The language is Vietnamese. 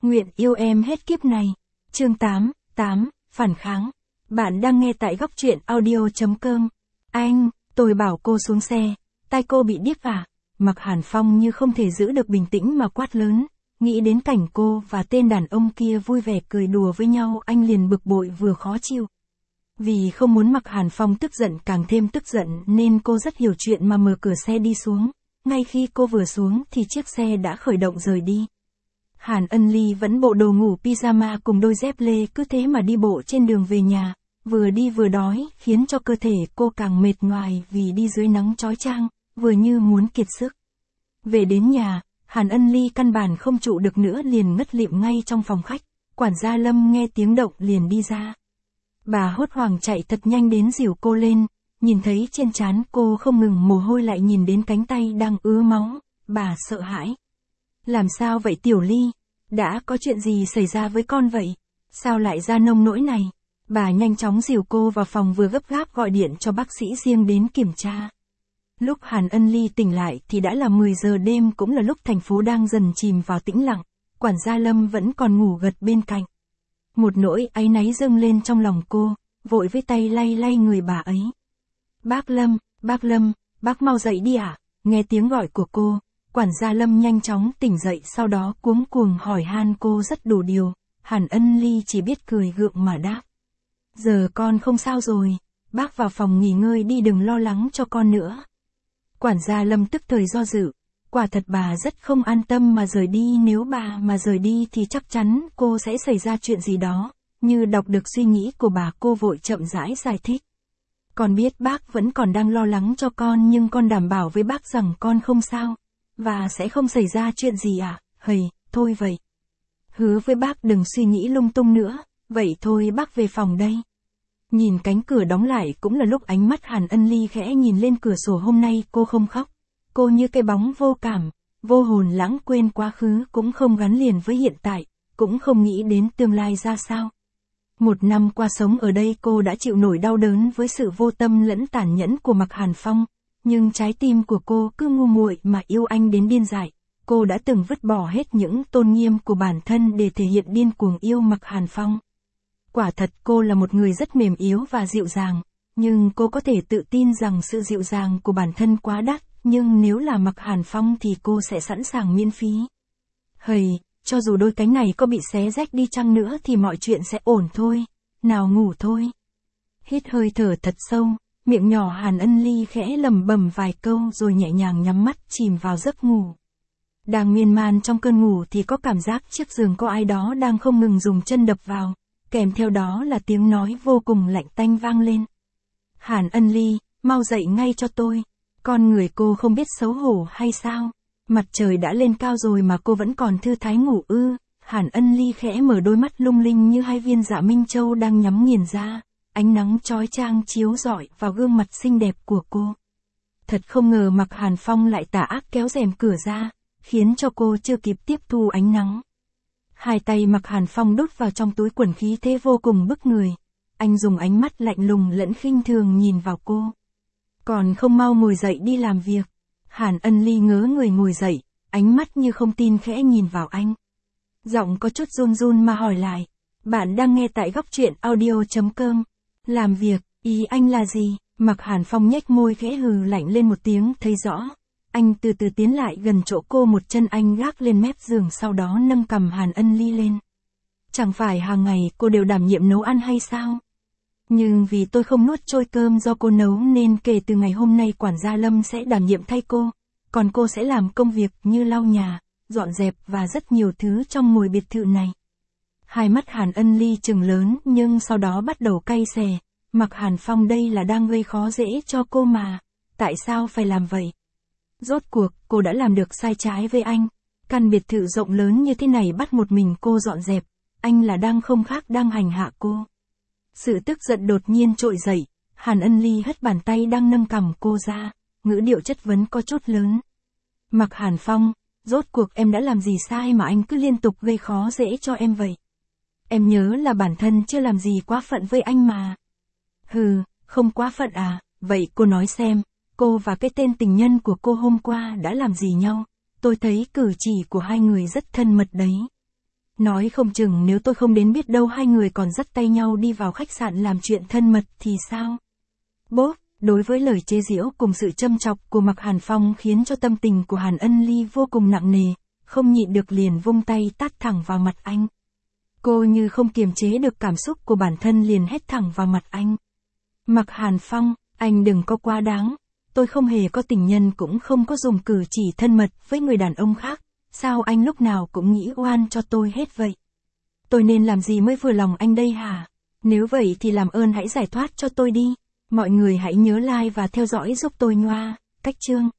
Nguyện yêu em hết kiếp này. Chương 8, phản kháng. Bạn đang nghe tại góc truyện audio.com. Anh, tôi bảo cô xuống xe. Tai cô bị điếc à? Mạc Hàn Phong như không thể giữ được bình tĩnh mà quát lớn. Nghĩ đến cảnh cô và tên đàn ông kia vui vẻ cười đùa với nhau, anh liền bực bội vừa khó chịu. Vì không muốn Mạc Hàn Phong tức giận càng thêm tức giận nên cô rất hiểu chuyện mà mở cửa xe đi xuống. Ngay khi cô vừa xuống thì chiếc xe đã khởi động rời đi. Hàn Ân Ly vẫn bộ đồ ngủ pyjama cùng đôi dép lê cứ thế mà đi bộ trên đường về nhà, vừa đi vừa đói, khiến cho cơ thể cô càng mệt nhoài vì đi dưới nắng chói chang, vừa như muốn kiệt sức. Về đến nhà, Hàn Ân Ly căn bản không trụ được nữa liền ngất lịm ngay trong phòng khách, quản gia Lâm nghe tiếng động liền đi ra. Bà hốt hoảng chạy thật nhanh đến dìu cô lên, nhìn thấy trên trán cô không ngừng mồ hôi lại nhìn đến cánh tay đang ứa máu, bà sợ hãi. Làm sao vậy Tiểu Ly? Đã có chuyện gì xảy ra với con vậy? Sao lại ra nông nỗi này? Bà nhanh chóng dìu cô vào phòng vừa gấp gáp gọi điện cho bác sĩ riêng đến kiểm tra. Lúc Hàn Ân Ly tỉnh lại thì đã là 10 giờ đêm, cũng là lúc thành phố đang dần chìm vào tĩnh lặng, quản gia Lâm vẫn còn ngủ gật bên cạnh. Một nỗi áy náy dâng lên trong lòng cô, vội với tay lay lay người bà ấy. Bác Lâm, bác mau dậy đi ạ. Nghe tiếng gọi của cô, quản gia Lâm nhanh chóng tỉnh dậy, sau đó cuống cuồng hỏi han cô rất đủ điều. Hàn Ân Ly chỉ biết cười gượng mà đáp. Giờ con không sao rồi, bác vào phòng nghỉ ngơi đi, đừng lo lắng cho con nữa. Quản gia Lâm tức thời do dự, quả thật bà rất không an tâm mà rời đi, nếu bà mà rời đi thì chắc chắn cô sẽ xảy ra chuyện gì đó. Như đọc được suy nghĩ của bà, cô vội chậm rãi giải thích. Con biết bác vẫn còn đang lo lắng cho con, nhưng con đảm bảo với bác rằng con không sao, và sẽ không xảy ra chuyện gì ạ. Thôi vậy. Hứa với bác đừng suy nghĩ lung tung nữa, vậy thôi bác về phòng đây. Nhìn cánh cửa đóng lại cũng là lúc ánh mắt Hàn Ân Ly khẽ nhìn lên cửa sổ. Hôm nay cô không khóc, cô như cái bóng vô cảm, vô hồn, lãng quên quá khứ, cũng không gắn liền với hiện tại, cũng không nghĩ đến tương lai ra sao. Một năm qua sống ở đây cô đã chịu nổi đau đớn với sự vô tâm lẫn tàn nhẫn của Mạc Hàn Phong, nhưng trái tim của cô cứ ngu muội mà yêu anh đến điên dại. Cô đã từng vứt bỏ hết những tôn nghiêm của bản thân để thể hiện điên cuồng yêu Mạc Hàn Phong. Quả thật cô là một người rất mềm yếu và dịu dàng, nhưng cô có thể tự tin rằng sự dịu dàng của bản thân quá đắt, nhưng nếu là Mạc Hàn Phong thì cô sẽ sẵn sàng miễn phí. Cho dù đôi cánh này có bị xé rách đi chăng nữa thì mọi chuyện sẽ ổn thôi. Nào ngủ thôi. Hít hơi thở thật sâu, miệng nhỏ Hàn Ân Ly khẽ lẩm bẩm vài câu rồi nhẹ nhàng nhắm mắt chìm vào giấc ngủ. Đang miên man trong cơn ngủ thì có cảm giác chiếc giường có ai đó đang không ngừng dùng chân đập vào, kèm theo đó là tiếng nói vô cùng lạnh tanh vang lên. Hàn Ân Ly, mau dậy ngay cho tôi. Con người cô không biết xấu hổ hay sao? Mặt trời đã lên cao rồi mà cô vẫn còn thư thái ngủ ư? Hàn Ân Ly khẽ mở đôi mắt lung linh như hai viên dạ minh châu đang nhắm nghiền ra, ánh nắng chói chang chiếu rọi vào gương mặt xinh đẹp của cô. Thật không ngờ Mạc Hàn Phong lại tà ác kéo rèm cửa ra, khiến cho cô chưa kịp tiếp thu ánh nắng. Hai tay Mạc Hàn Phong đút vào trong túi quần, khí thế vô cùng bức người. Anh dùng ánh mắt lạnh lùng lẫn khinh thường nhìn vào cô. Còn không mau ngồi dậy đi làm việc. Hàn Ân Ly ngớ người ngồi dậy, ánh mắt như không tin khẽ nhìn vào anh. Giọng có chút run run mà hỏi lại. Bạn đang nghe tại góc truyện audio.com. Làm việc, ý anh là gì? Mạc Hàn Phong nhếch môi khẽ hừ lạnh lên một tiếng, thấy rõ. Anh từ từ tiến lại gần chỗ cô, một chân anh gác lên mép giường, sau đó nâng cằm Hàn Ân Ly lên. Chẳng phải hàng ngày cô đều đảm nhiệm nấu ăn hay sao? Nhưng vì tôi không nuốt trôi cơm do cô nấu nên kể từ ngày hôm nay quản gia Lâm sẽ đảm nhiệm thay cô. Còn cô sẽ làm công việc như lau nhà, dọn dẹp và rất nhiều thứ trong ngôi biệt thự này. Hai mắt Hàn Ân Ly trừng lớn nhưng sau đó bắt đầu cay xè. Mạc Hàn Phong đây là đang gây khó dễ cho cô mà. Tại sao phải làm vậy? Rốt cuộc, cô đã làm được sai trái với anh. Căn biệt thự rộng lớn như thế này bắt một mình cô dọn dẹp. Anh là đang không khác đang hành hạ cô. Sự tức giận đột nhiên trỗi dậy. Hàn Ân Ly hất bàn tay đang nâng cằm cô ra. Ngữ điệu chất vấn có chút lớn. Mạc Hàn Phong, rốt cuộc em đã làm gì sai mà anh cứ liên tục gây khó dễ cho em vậy? Em nhớ là bản thân chưa làm gì quá phận với anh mà. Không quá phận à? Vậy cô nói xem, cô và cái tên tình nhân của cô hôm qua đã làm gì nhau? Tôi thấy cử chỉ của hai người rất thân mật đấy. Nói không chừng nếu tôi không đến biết đâu hai người còn dắt tay nhau đi vào khách sạn làm chuyện thân mật thì sao? Bốp, đối với lời chế giễu cùng sự châm chọc của Mạc Hàn Phong khiến cho tâm tình của Hàn Ân Ly vô cùng nặng nề, không nhịn được liền vung tay tát thẳng vào mặt anh. Cô như không kiềm chế được cảm xúc của bản thân liền hét thẳng vào mặt anh. Mạc Hàn Phong, anh đừng có quá đáng. Tôi không hề có tình nhân cũng không có dùng cử chỉ thân mật với người đàn ông khác. Sao anh lúc nào cũng nghĩ oan cho tôi hết vậy? Tôi nên làm gì mới vừa lòng anh đây hả? Nếu vậy thì làm ơn hãy giải thoát cho tôi đi. Mọi người hãy nhớ like và theo dõi giúp tôi nha. Cách chương.